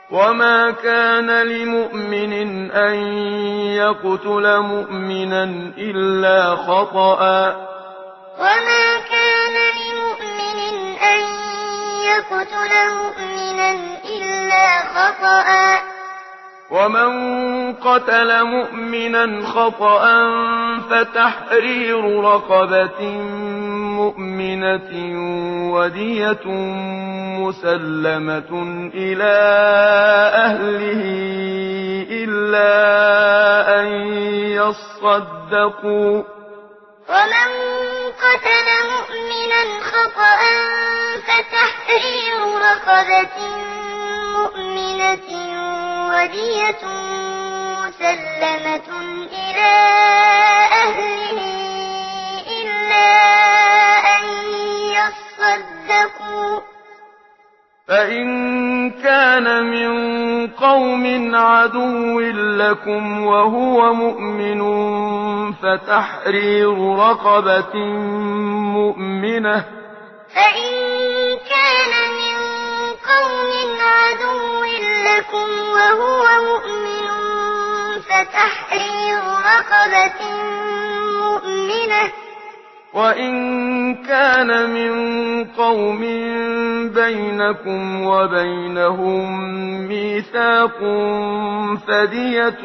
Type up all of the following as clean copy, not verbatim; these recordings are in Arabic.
وما كان لمؤمن أن يقتل مؤمنا إلا خطأ وما كان لمؤمن أن يقتل مؤمنا إلا خطأ ومن قتل مؤمنا خطأ فتحرير رقبة مؤمنة ودية مسلمة إلى أهله إلا أن يصدقوا ومن قتل مؤمنا خطأ فتحرير رقبة مؤمنة ودية مسلمة إلى أهله إلا أن يصدقوا فإن كان من قوم عدو لكم وهو مؤمن فتحرير رقبة مؤمنة فإن كان من قوم عدو لكم وهو مؤمن فتحرير رقبة مؤمنة وإن كان من قوم بينكم وبينهم ميثاق فدية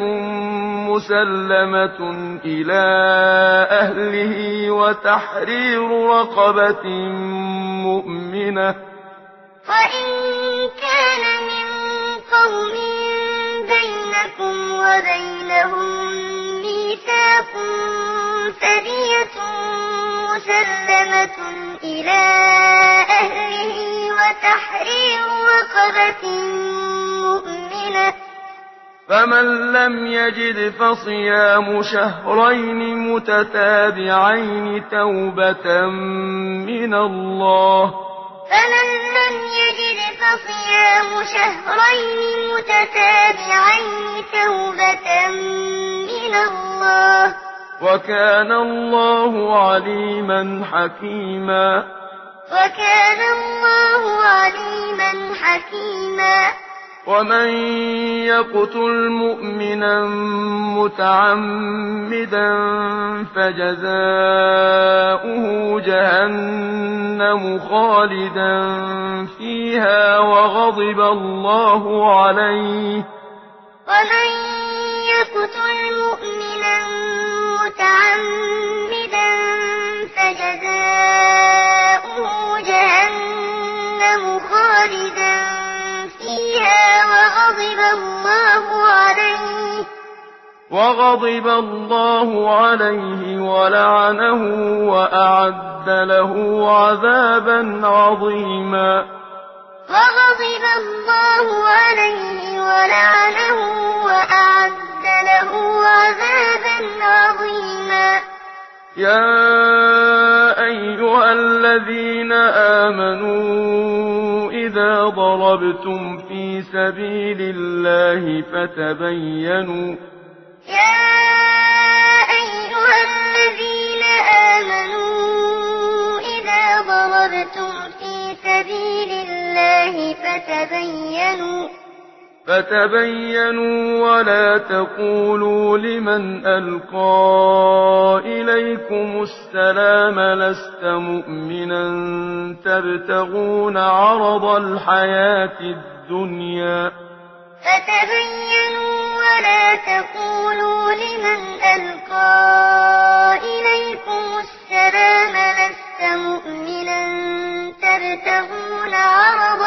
مسلمة إلى أهله وتحرير رقبة مؤمنة وإن كان من قوم بينكم وبينهم ميثاق فدية مسلمة إلى أهله وتحرير رقبة مؤمنة فمن لم يجد فصيام شهرين متتابعين توبة من الله فمن لم يجد فصيام شهرين متتابعين توبة من الله وكان الله عليما حكيما وكان الله عليما حكيما ومن يقتل مؤمنا متعمدا فجزاؤه جهنم خالدا فيها وغضب الله عليه ومن يقتل مؤمنا متعمدا فجزاؤه جهنم خالدا فيها وغضب الله عليه ولعنه وأعد له عذابا عظيما وغضب الله عليه ولعنه وأعد له عذابا عظيما يا أيها الذين آمنوا إذا ضربتم في سبيل الله فتبينوا يا أيها الذين آمنوا إذا ضربتم في سبيل الله فتبينوا ولا تقولوا لمن ألقى إليكم السلام لست مؤمنا تبتغون عرض الحياة الدنيا فتبينوا ولا تقولوا لمن ألقى إليكم السلام لست مؤمنا تبتغون عرض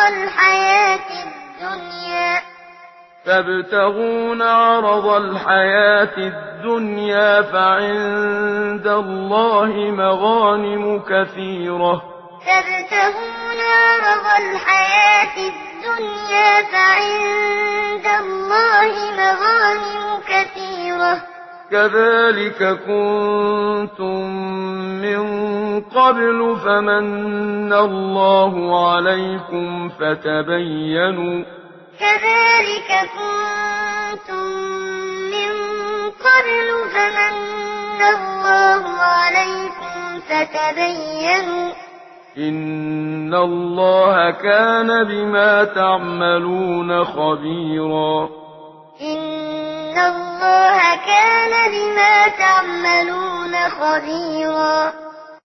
الحياة الدنيا فعند الله مغانم كثيرة تبتغون عرض الحياة الدنيا فعند الله مغانم كثيرة كذلك كنتم من قبل فمن الله عليكم فتبينوا كذلك كنتم من قبل فمن الله عليكم فتبينوا إن الله كان بما تعملون خبيرا إن الله كان بما تعملون خبيرا